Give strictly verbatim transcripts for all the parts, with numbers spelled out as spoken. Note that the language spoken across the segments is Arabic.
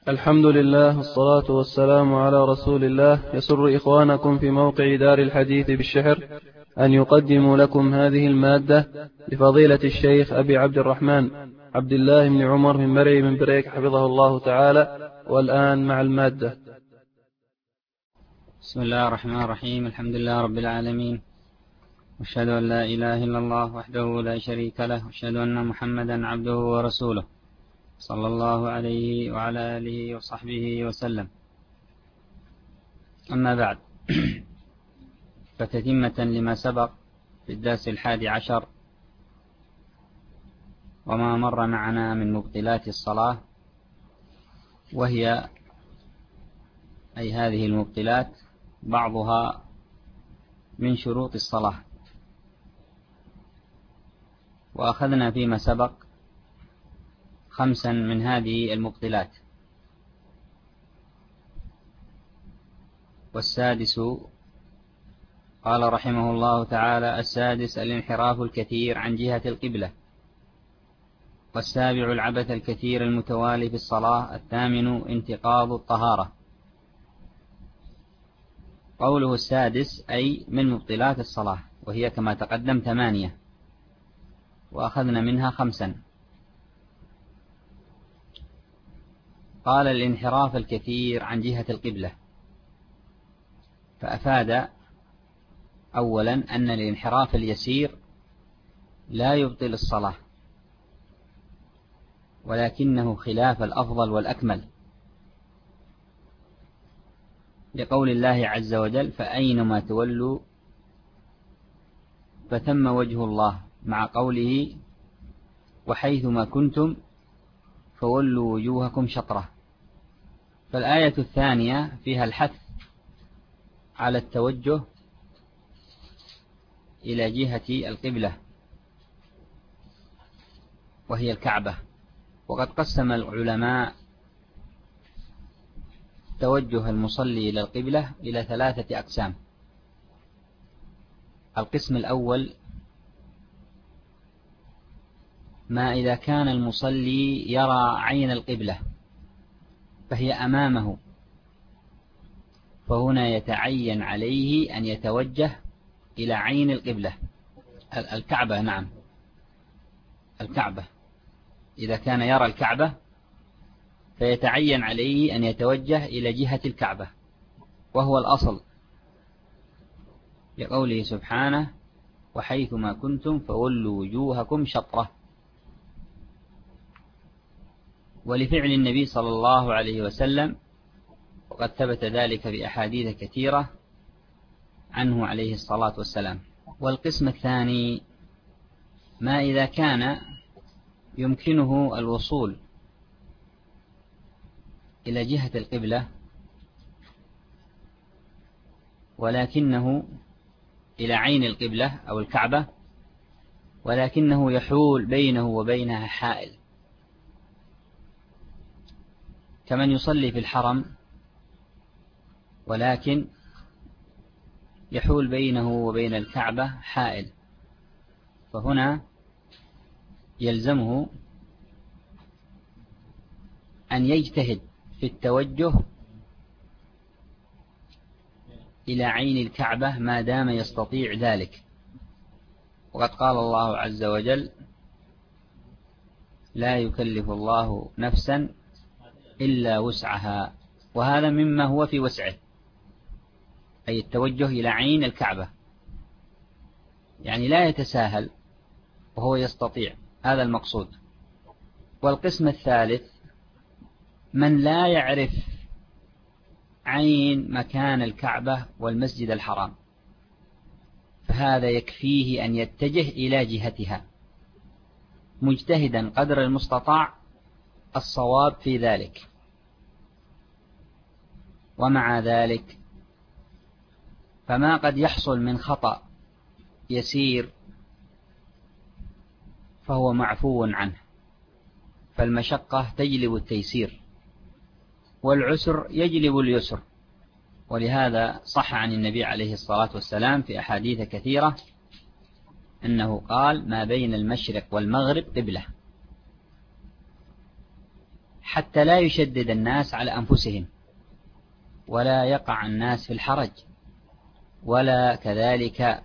الحمد لله والصلاة والسلام على رسول الله. يسر إخوانكم في موقع دار الحديث بالشحر أن يقدموا لكم هذه المادة لفضيلة الشيخ أبي عبد الرحمن عبد الله بن عمر من مرعي من بريك حفظه الله تعالى. والآن مع المادة. بسم الله الرحمن الرحيم. الحمد لله رب العالمين، واشهد أن لا إله إلا الله وحده لا شريك له، واشهد أن محمدا عبده ورسوله صلى الله عليه وعلى آله وصحبه وسلم. أما بعد، فتتمة لما سبق في الدرس الحادي عشر وما مر معنا من مبطلات الصلاة، وهي أي هذه المبطلات بعضها من شروط الصلاة، وأخذنا فيما سبق خمسا من هذه المبطلات. والسادس قال رحمه الله تعالى: السادس الانحراف الكثير عن جهة القبلة. والسابع العبث الكثير المتوالي في الصلاة. الثامن انتقاض الطهارة. قوله السادس أي من مبطلات الصلاة، وهي كما تقدم ثمانية، وأخذنا منها خمسا. قال الانحراف الكثير عن جهة القبلة، فأفاد أولا أن الانحراف اليسير لا يبطل الصلاة، ولكنه خلاف الأفضل والأكمل، لقول الله عز وجل: فأينما تولوا فثم وجه الله، مع قوله: وحيثما كنتم فولوا وجوهكم شطرة. فالآية الثانية فيها الحث على التوجه إلى جهة القبلة، وهي الكعبة. وقد قسم العلماء توجه المصلي إلى القبلة إلى ثلاثة أقسام. القسم الأول: ما إذا كان المصلي يرى عين القبلة فهي أمامه، فهنا يتعين عليه أن يتوجه إلى عين القبلة، الكعبة. نعم، الكعبة. إذا كان يرى الكعبة فيتعين عليه أن يتوجه إلى جهة الكعبة، وهو الأصل، لقوله سبحانه: وحيثما كنتم فولوا وجوهكم شطرة. ولفعل النبي صلى الله عليه وسلم، وقد ثبت ذلك بأحاديث كثيرة عنه عليه الصلاة والسلام. والقسم الثاني: ما إذا كان يمكنه الوصول إلى جهة القبلة، ولكنه إلى عين القبلة أو الكعبة، ولكنه يحول بينه وبينها حائل، كمن يصلي في الحرم ولكن يحول بينه وبين الكعبة حائل، فهنا يلزمه أن يجتهد في التوجه إلى عين الكعبة ما دام يستطيع ذلك. وقد قال الله عز وجل: لا يكلف الله نفسا إلا وسعها. وهذا مما هو في وسعه، أي التوجه إلى عين الكعبة، يعني لا يتساهل وهو يستطيع، هذا المقصود. والقسم الثالث: من لا يعرف عين مكان الكعبة والمسجد الحرام، فهذا يكفيه أن يتجه إلى جهتها مجتهدا قدر المستطاع الصواب في ذلك. ومع ذلك فما قد يحصل من خطأ يسير فهو معفو عنه، فالمشقة تجلب التيسير، والعسر يجلب اليسر. ولهذا صح عن النبي عليه الصلاة والسلام في أحاديث كثيرة أنه قال: ما بين المشرق والمغرب قبلة، حتى لا يشدد الناس على أنفسهم ولا يقع الناس في الحرج، ولا كذلك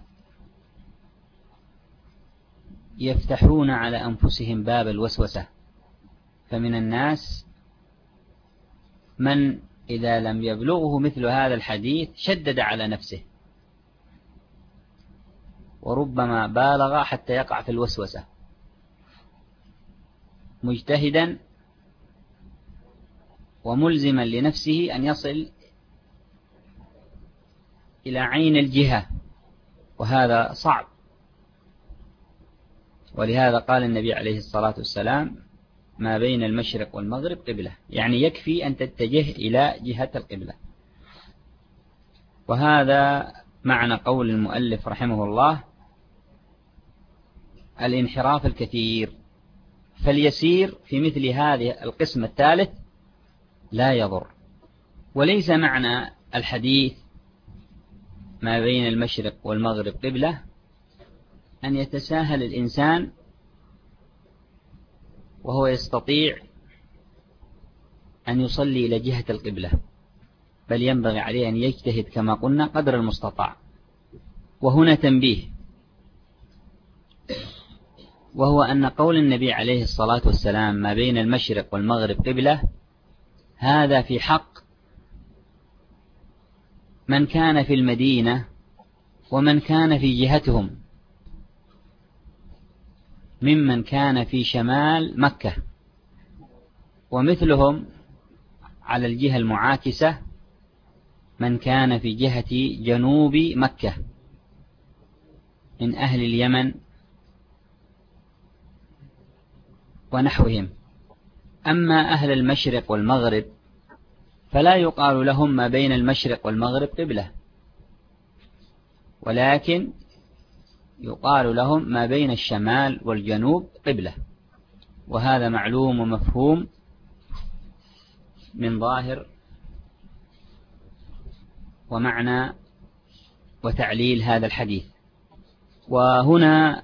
يفتحون على أنفسهم باب الوسوسة. فمن الناس من إذا لم يبلغه مثل هذا الحديث شدد على نفسه، وربما بالغ حتى يقع في الوسوسة، مجتهدا وملزما لنفسه أن يصل إلى عين الجهة، وهذا صعب. ولهذا قال النبي عليه الصلاة والسلام: ما بين المشرق والمغرب قبلة، يعني يكفي أن تتجه إلى جهة القبلة. وهذا معنى قول المؤلف رحمه الله: الانحراف الكثير. فاليسير في مثل هذه القسم الثالث لا يضر. وليس معنى الحديث ما بين المشرق والمغرب قبلة أن يتساهل الإنسان وهو يستطيع أن يصلي إلى جهة القبلة، بل ينبغي عليه أن يجتهد كما قلنا قدر المستطاع. وهنا تنبيه، وهو أن قول النبي عليه الصلاة والسلام: ما بين المشرق والمغرب قبلة، هذا في حق من كان في المدينة ومن كان في جهتهم، ممن كان في شمال مكة، ومثلهم على الجهة المعاكسة من كان في جهة جنوب مكة من أهل اليمن ونحوهم. أما أهل المشرق والمغرب فلا يقال لهم ما بين المشرق والمغرب قبلة، ولكن يقال لهم ما بين الشمال والجنوب قبلة. وهذا معلوم ومفهوم من ظاهر ومعنى وتعليل هذا الحديث. وهنا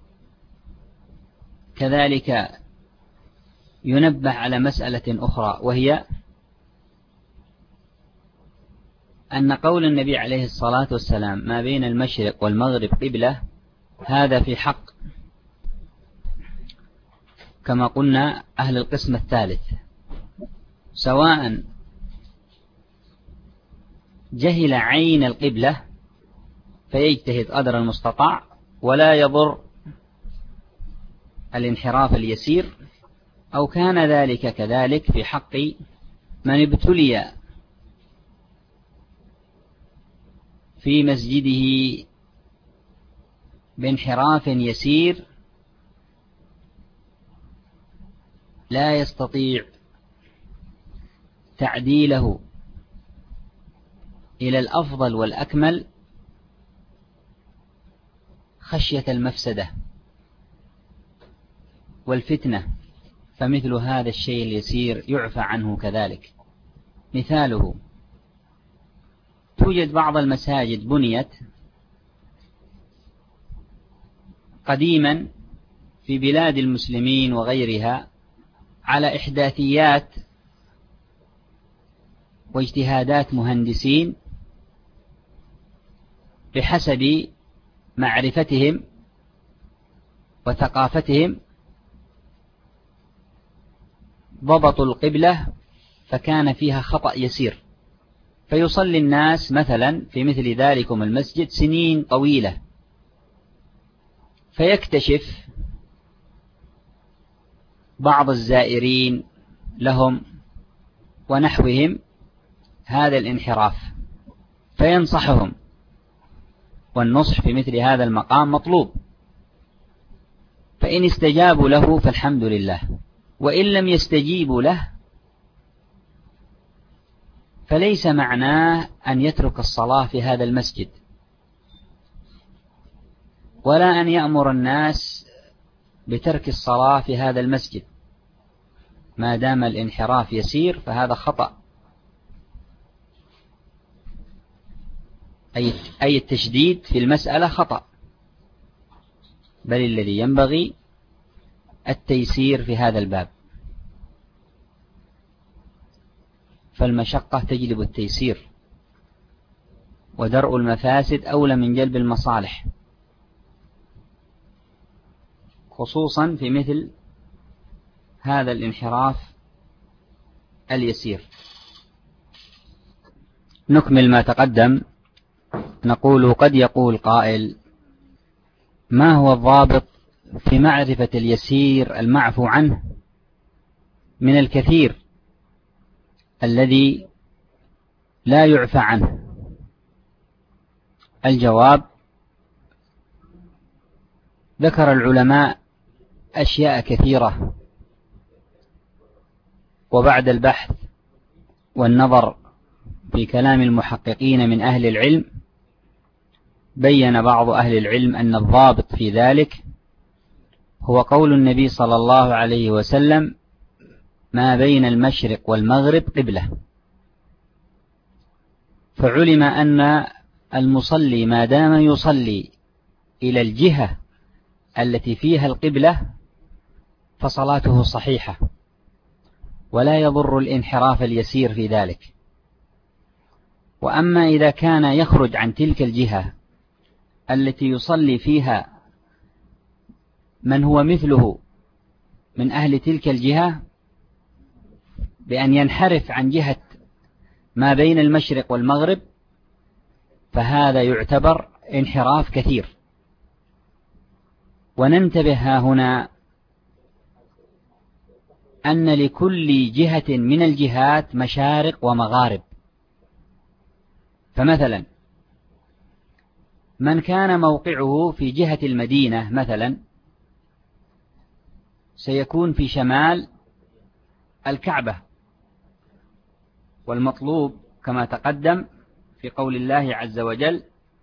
كذلك ينبه على مسألة أخرى، وهي أن قول النبي عليه الصلاة والسلام: ما بين المشرق والمغرب قبلة، هذا في حق كما قلنا أهل القسم الثالث، سواء جهل عين القبلة فيجتهد قدر المستطاع ولا يضر الانحراف اليسير، أو كان ذلك كذلك في حق من ابتلي في مسجده بانحراف يسير لا يستطيع تعديله إلى الأفضل والأكمل خشية المفسدة والفتنة، فمثل هذا الشيء اليسير يعفى عنه كذلك. مثاله: توجد بعض المساجد بنيت قديما في بلاد المسلمين وغيرها على إحداثيات واجتهادات مهندسين بحسب معرفتهم وثقافتهم، ضبطوا القبلة فكان فيها خطأ يسير، فيصلي الناس مثلا في مثل ذلكم المسجد سنين طويلة، فيكتشف بعض الزائرين لهم ونحوهم هذا الانحراف فينصحهم، والنصح في مثل هذا المقام مطلوب، فإن استجابوا له فالحمد لله، وإن لم يستجيبوا له فليس معناه أن يترك الصلاة في هذا المسجد، ولا أن يأمر الناس بترك الصلاة في هذا المسجد، ما دام الانحراف يسير فهذا خطأ، أي التشديد في المسألة خطأ، بل الذي ينبغي التيسير في هذا الباب. فالمشقة تجلب التيسير، ودرء المفاسد أولى من جلب المصالح، خصوصا في مثل هذا الانحراف اليسير. نكمل ما تقدم. نقول: قد يقول قائل: ما هو الضابط في معرفة اليسير المعفو عنه من الكثير الذي لا يعفى عنه؟ الجواب: ذكر العلماء أشياء كثيرة، وبعد البحث والنظر في كلام المحققين من أهل العلم، بين بعض أهل العلم أن الضابط في ذلك هو قول النبي صلى الله عليه وسلم: ما بين المشرق والمغرب قبلة. فعلم أن المصلي ما دام يصلي إلى الجهة التي فيها القبلة فصلاته صحيحة، ولا يضر الانحراف اليسير في ذلك. وأما إذا كان يخرج عن تلك الجهة التي يصلي فيها من هو مثله من أهل تلك الجهة بأن ينحرف عن جهة ما بين المشرق والمغرب، فهذا يعتبر انحراف كثير. وننتبه ها هنا أن لكل جهة من الجهات مشارق ومغارب. فمثلا من كان موقعه في جهة المدينة مثلا سيكون في شمال الكعبة، والمطلوب كما تقدم في قول الله عز وجل: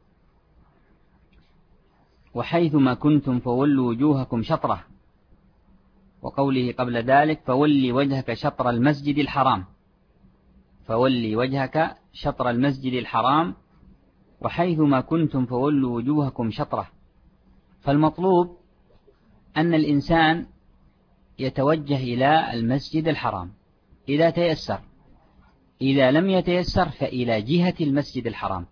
وحيثما كنتم فولوا وجوهكم شطرة، وقوله قبل ذلك: فولي وجهك شطر المسجد الحرام، فولي وجهك شطر المسجد الحرام وحيثما كنتم فولوا وجوهكم شطرة. فالمطلوب أن الإنسان يتوجه إلى المسجد الحرام إذا تيسر، إذا لم يتيسر فإلى جهة المسجد الحرام.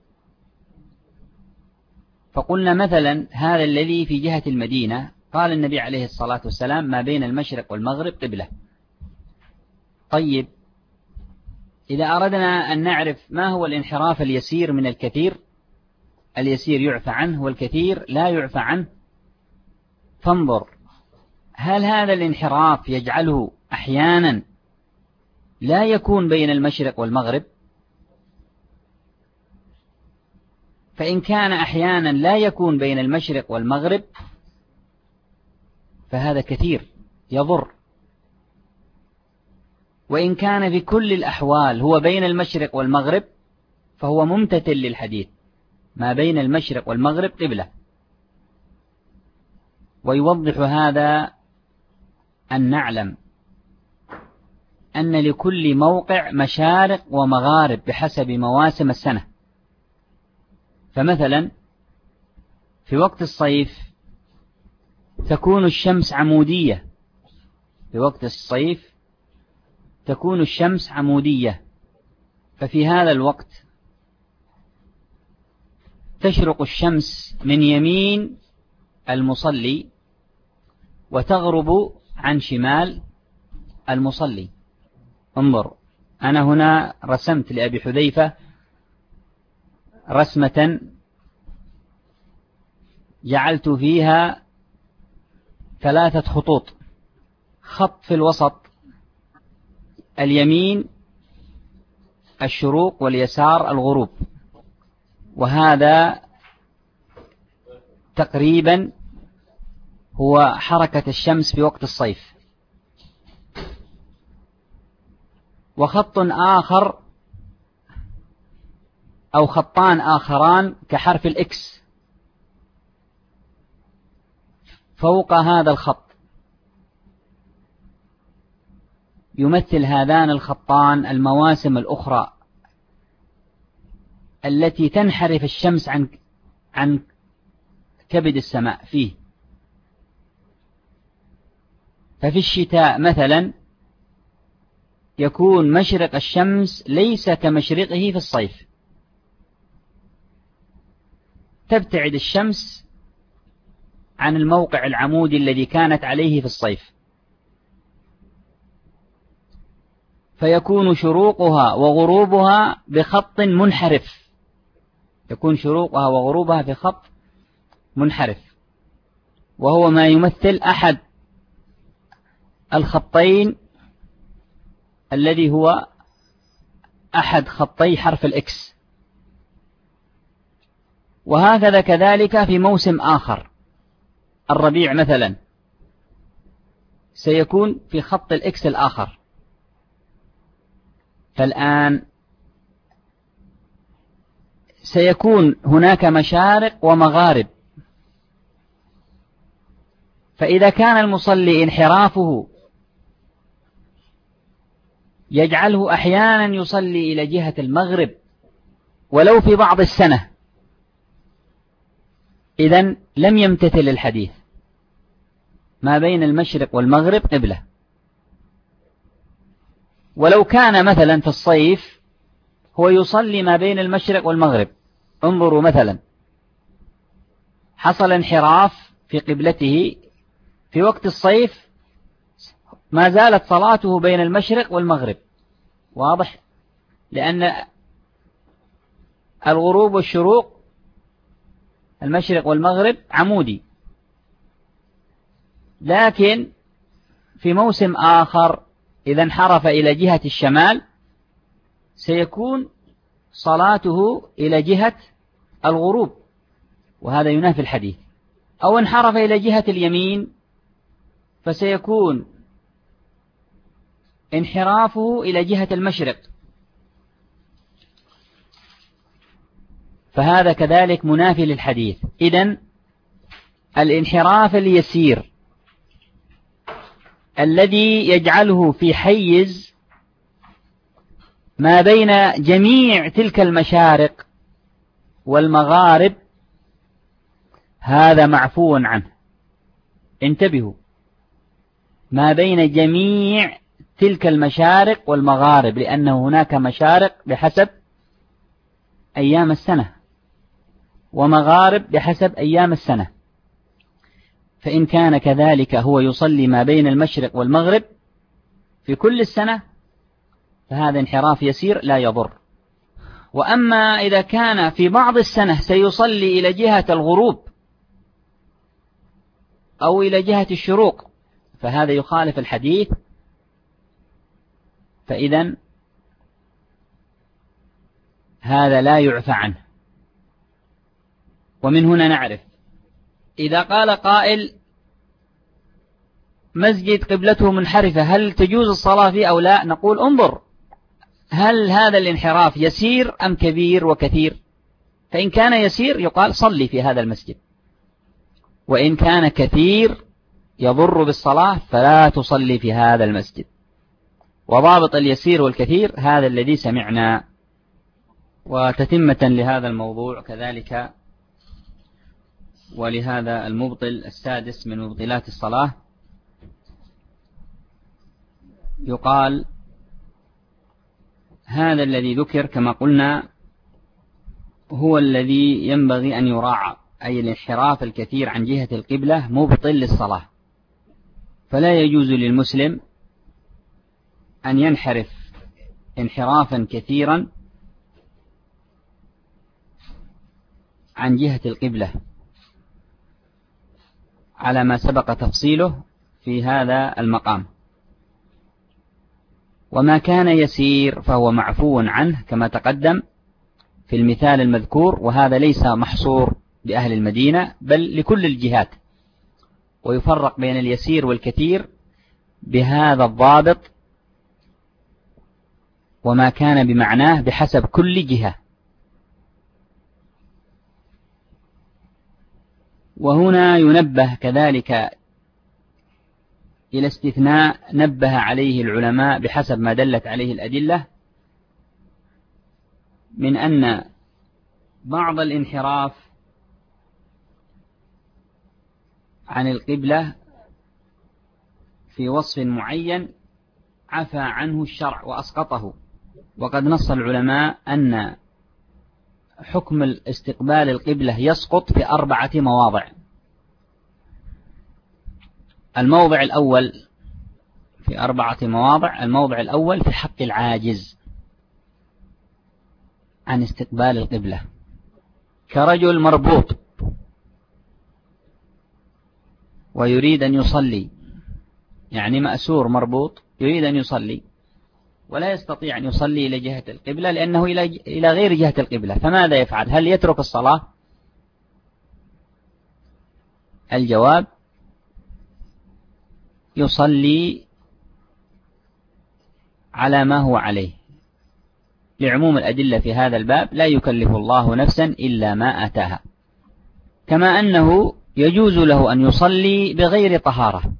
فقلنا مثلا هذا الذي في جهة المدينة، قال النبي عليه الصلاة والسلام: ما بين المشرق والمغرب قبلة. طيب، إذا أردنا أن نعرف ما هو الانحراف اليسير من الكثير، اليسير يعفى عنه والكثير لا يعفى عنه، فانظر هل هذا الانحراف يجعله أحيانا لا يكون بين المشرق والمغرب؟ فإن كان أحيانا لا يكون بين المشرق والمغرب فهذا كثير يضر. وإن كان في كل الأحوال هو بين المشرق والمغرب فهو ممتثل للحديث: ما بين المشرق والمغرب قبلة. ويوضح هذا أن نعلم أن لكل موقع مشارق ومغارب بحسب مواسم السنة. فمثلا في وقت الصيف تكون الشمس عمودية، في وقت الصيف تكون الشمس عمودية، ففي هذا الوقت تشرق الشمس من يمين المصلي وتغرب عن شمال المصلي. انظر، أنا هنا رسمت لأبي حذيفة رسمة جعلت فيها ثلاثة خطوط، خط في الوسط اليمين الشروق واليسار الغروب، وهذا تقريبا هو حركة الشمس في وقت الصيف. وخط آخر أو خطان آخران كحرف الإكس فوق هذا الخط، يمثل هذان الخطان المواسم الأخرى التي تنحرف الشمس عن عن كبد السماء فيه. ففي الشتاء مثلا يكون مشرق الشمس ليس كمشرقه في الصيف، تبتعد الشمس عن الموقع العمودي الذي كانت عليه في الصيف، فيكون شروقها وغروبها بخط منحرف، يكون شروقها وغروبها في خط منحرف، وهو ما يمثل أحد الخطين الذي هو أحد خطي حرف الإكس. وهكذا كذلك في موسم آخر، الربيع مثلا سيكون في خط الإكس الآخر. فالآن سيكون هناك مشارق ومغارب، فإذا كان المصلي انحرافه يجعله أحيانا يصلي إلى جهة المغرب ولو في بعض السنة، إذن لم يمتثل الحديث، ما بين المشرق والمغرب قبلة. ولو كان مثلا في الصيف هو يصلي ما بين المشرق والمغرب، انظروا مثلا حصل انحراف في قبلته في وقت الصيف، ما زالت صلاته بين المشرق والمغرب، واضح؟ لأن الغروب والشروق المشرق والمغرب عمودي. لكن في موسم آخر إذا انحرف إلى جهة الشمال سيكون صلاته إلى جهة الغروب، وهذا ينافي الحديث. أو انحرف إلى جهة اليمين فسيكون انحرافه إلى جهة المشرق، فهذا كذلك منافي للحديث. إذن الانحراف اليسير الذي يجعله في حيز ما بين جميع تلك المشارق والمغارب هذا معفو عنه. انتبهوا، ما بين جميع تلك المشارق والمغارب، لأنه هناك مشارق بحسب أيام السنة ومغارب بحسب أيام السنة، فإن كان كذلك هو يصلي ما بين المشرق والمغرب في كل السنة فهذا انحراف يسير لا يضر. وأما إذا كان في بعض السنة سيصلي إلى جهة الغروب أو إلى جهة الشروق فهذا يخالف الحديث، فإذن هذا لا يعفى عنه. ومن هنا نعرف إذا قال قائل مسجد قبلته منحرفة هل تجوز الصلاة فيه أو لا؟ نقول انظر هل هذا الانحراف يسير أم كبير وكثير؟ فإن كان يسير يقال صلي في هذا المسجد، وإن كان كثير يضر بالصلاة فلا تصلي في هذا المسجد. وضابط اليسير والكثير هذا الذي سمعنا. وتتمة لهذا الموضوع كذلك ولهذا المبطل السادس من مبطلات الصلاة يقال هذا الذي ذكر كما قلنا هو الذي ينبغي أن يراعى، أي الانحراف الكثير عن جهة القبلة مبطل للصلاة، فلا يجوز للمسلم أن ينحرف انحرافا كثيرا عن جهة القبلة على ما سبق تفصيله في هذا المقام. وما كان يسير فهو معفو عنه كما تقدم في المثال المذكور، وهذا ليس محصور بأهل المدينة بل لكل الجهات، ويفرق بين اليسير والكثير بهذا الضابط، وما كان بمعناه بحسب كل جهة. وهنا ينبه كذلك إلى استثناء نبه عليه العلماء بحسب ما دلت عليه الأدلة، من أن بعض الانحراف عن القبلة في وصف معين عفى عنه الشرع وأسقطه. وقد نص العلماء أن حكم الاستقبال القبلة يسقط في أربعة مواضع. الموضع الأول في أربعة مواضع. الموضع الأول في حق العاجز عن استقبال القبلة، كرجل مربوط ويريد أن يصلي، يعني مأسور مربوط يريد أن يصلي ولا يستطيع أن يصلي إلى جهة القبلة لأنه إلى غير جهة القبلة، فماذا يفعل؟ هل يترك الصلاة؟ الجواب: يصلي على ما هو عليه، لعموم الأدلة في هذا الباب: لا يكلف الله نفسا إلا ما آتاها. كما أنه يجوز له أن يصلي بغير طهارة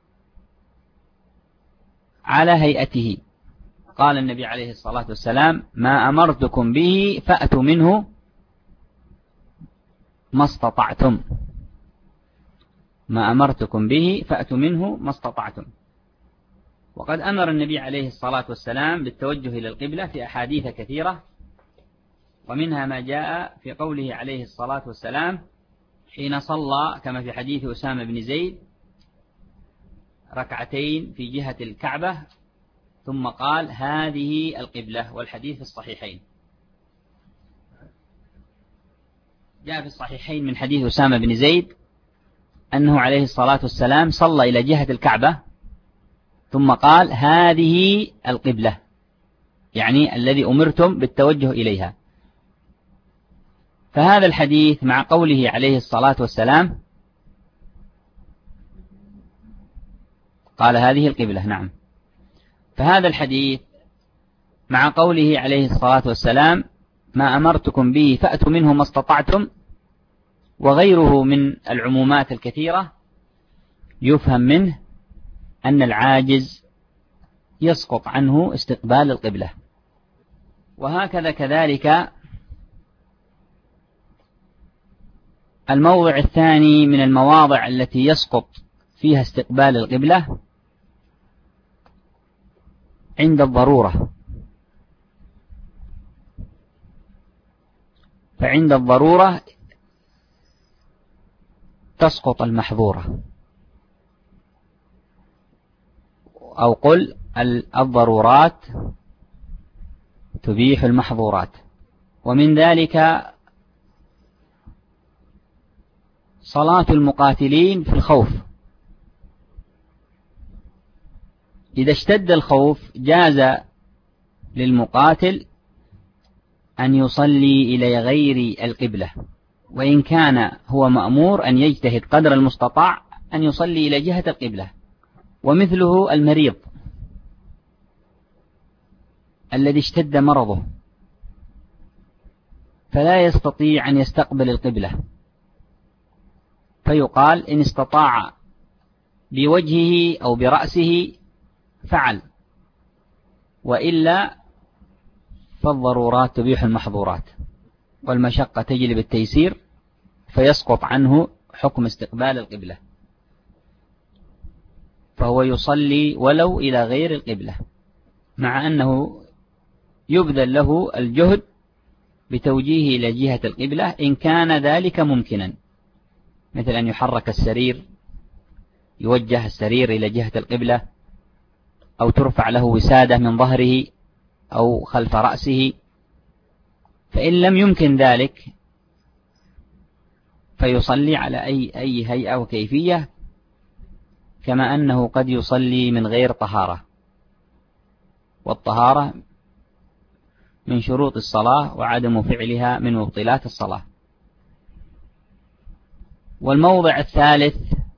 على هيئته. قال النبي عليه الصلاة والسلام: ما أمرتكم به فأتوا منه ما استطعتم. ما أمرتكم به فأتوا منه ما استطعتم. وقد أمر النبي عليه الصلاة والسلام بالتوجه إلى القبلة في أحاديث كثيرة، ومنها ما جاء في قوله عليه الصلاة والسلام حين صلى كما في حديث أسامة بن زيد ركعتين في جهة الكعبة ثم قال: هذه القبلة، والحديث في الصحيحين. جاء في الصحيحين من حديث أسامة بن زيد أنه عليه الصلاة والسلام صلى إلى جهة الكعبة ثم قال: هذه القبلة، يعني الذي أمرتم بالتوجه إليها. فهذا الحديث مع قوله عليه الصلاة والسلام قال: هذه القبلة، نعم. فهذا الحديث مع قوله عليه الصلاة والسلام: ما أمرتكم به فأتوا منه ما استطعتم، وغيره من العمومات الكثيرة، يفهم منه أن العاجز يسقط عنه استقبال القبلة. وهكذا كذلك الموضع الثاني من المواضع التي يسقط فيها استقبال القبلة عند الضرورة. فعند الضرورة تسقط المحظورة، أو قل الضرورات تبيح المحظورات. ومن ذلك صلاة المقاتلين في الخوف. إذا اشتد الخوف جاز للمقاتل أن يصلي إلى غير القبلة، وإن كان هو مأمور أن يجتهد قدر المستطاع أن يصلي إلى جهة القبلة. ومثله المريض الذي اشتد مرضه فلا يستطيع أن يستقبل القبلة، فيقال إن استطاع بوجهه أو برأسه فعل، وإلا فالضرورات تبيح المحظورات، والمشقة تجلب التيسير، فيسقط عنه حكم استقبال القبلة، فهو يصلي ولو إلى غير القبلة، مع أنه يبذل له الجهد بتوجيهه إلى جهة القبلة إن كان ذلك ممكنا، مثل أن يحرك السرير، يوجه السرير إلى جهة القبلة، أو ترفع له وسادة من ظهره أو خلف رأسه. فإن لم يمكن ذلك فيصلي على أي أي هيئة وكيفية، كما أنه قد يصلي من غير طهارة، والطهارة من شروط الصلاة وعدم فعلها من مبطلات الصلاة. والموضع الثالث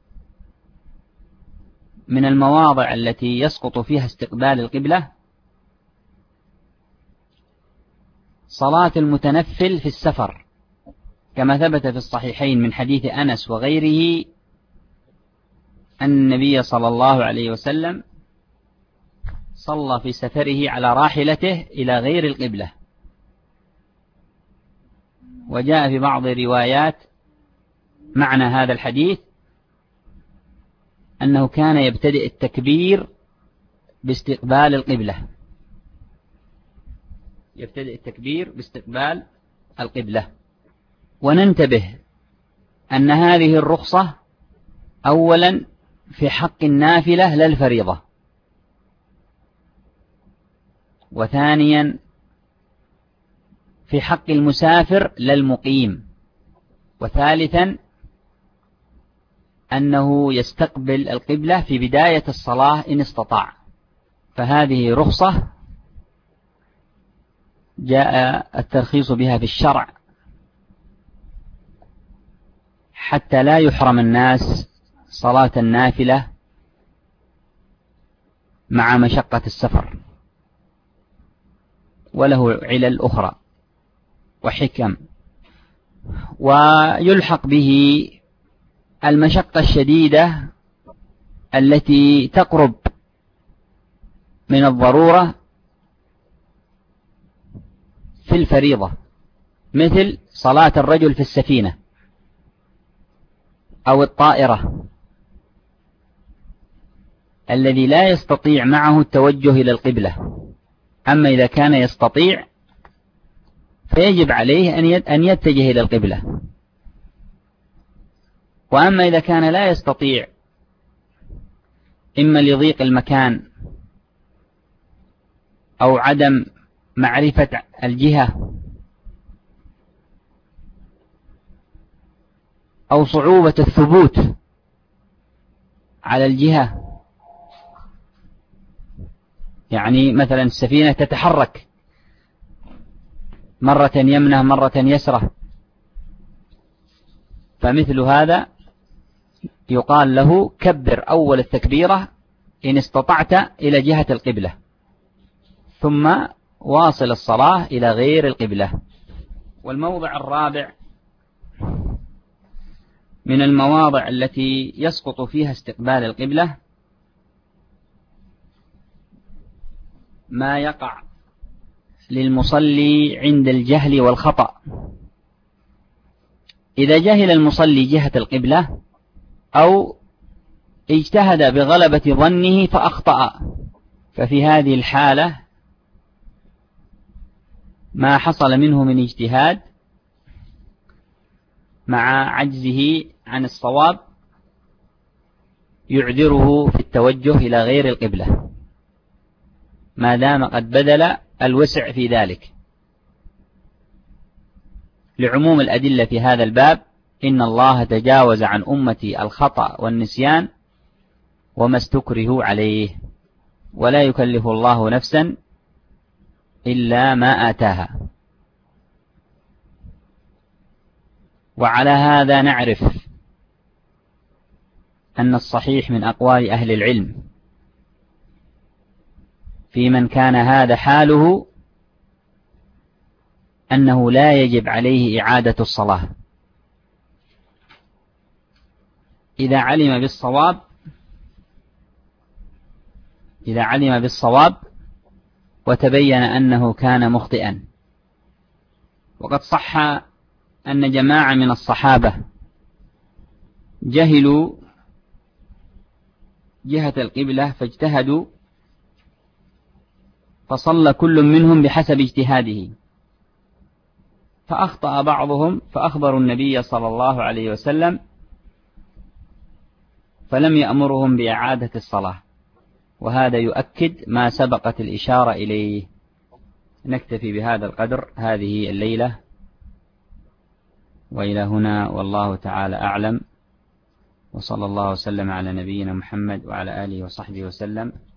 من المواضع التي يسقط فيها استقبال القبلة صلاة المتنفل في السفر، كما ثبت في الصحيحين من حديث أنس وغيره أن النبي صلى الله عليه وسلم صلى في سفره على راحلته إلى غير القبلة. وجاء في بعض الروايات معنى هذا الحديث أنه كان يبتدئ التكبير باستقبال القبلة، يبتدئ التكبير باستقبال القبلة. وننتبه أن هذه الرخصة أولا في حق النافلة لا الفريضة، وثانيا في حق المسافر لا المقيم، وثالثا أنه يستقبل القبلة في بداية الصلاة إن استطاع. فهذه رخصة جاء الترخيص بها في الشرع حتى لا يحرم الناس صلاة النافلة مع مشقة السفر، وله علل أخرى وحكم. ويلحق به المشقة الشديدة التي تقرب من الضرورة في الفريضة، مثل صلاة الرجل في السفينة أو الطائرة الذي لا يستطيع معه التوجه إلى القبلة. أما إذا كان يستطيع فيجب عليه أن يتجه إلى القبلة. وأما إذا كان لا يستطيع، إما لضيق المكان أو عدم معرفة الجهة أو صعوبة الثبوت على الجهة، يعني مثلا السفينة تتحرك مرة يمنة مرة يسرة، فمثل هذا يقال له كبر أول التكبيرة إن استطعت إلى جهة القبلة، ثم واصل الصلاة إلى غير القبلة. والموضع الرابع من المواضع التي يسقط فيها استقبال القبلة ما يقع للمصلي عند الجهل والخطأ. إذا جهل المصلي جهة القبلة أو اجتهد بغلبة ظنه فأخطأ، ففي هذه الحالة ما حصل منه من اجتهاد مع عجزه عن الصواب يعذره في التوجه إلى غير القبلة ما دام قد بذل الوسع في ذلك، لعموم الأدلة في هذا الباب: إن الله تجاوز عن أمتي الخطأ والنسيان وما استكرهوا عليه، ولا يكلف الله نفسا إلا ما آتاها. وعلى هذا نعرف أن الصحيح من أقوال أهل العلم في من كان هذا حاله أنه لا يجب عليه إعادة الصلاة إذا علم بالصواب إذا علم بالصواب وتبين أنه كان مخطئا. وقد صح أن جماعة من الصحابة جهلوا جهة القبلة فاجتهدوا، فصلى كل منهم بحسب اجتهاده، فأخطأ بعضهم فأخبروا النبي صلى الله عليه وسلم فلم يأمرهم بإعادة الصلاة، وهذا يؤكد ما سبقت الإشارة إليه. نكتفي بهذا القدر هذه الليلة، وإلى هنا والله تعالى أعلم، وصلى الله وسلم على نبينا محمد وعلى آله وصحبه وسلم.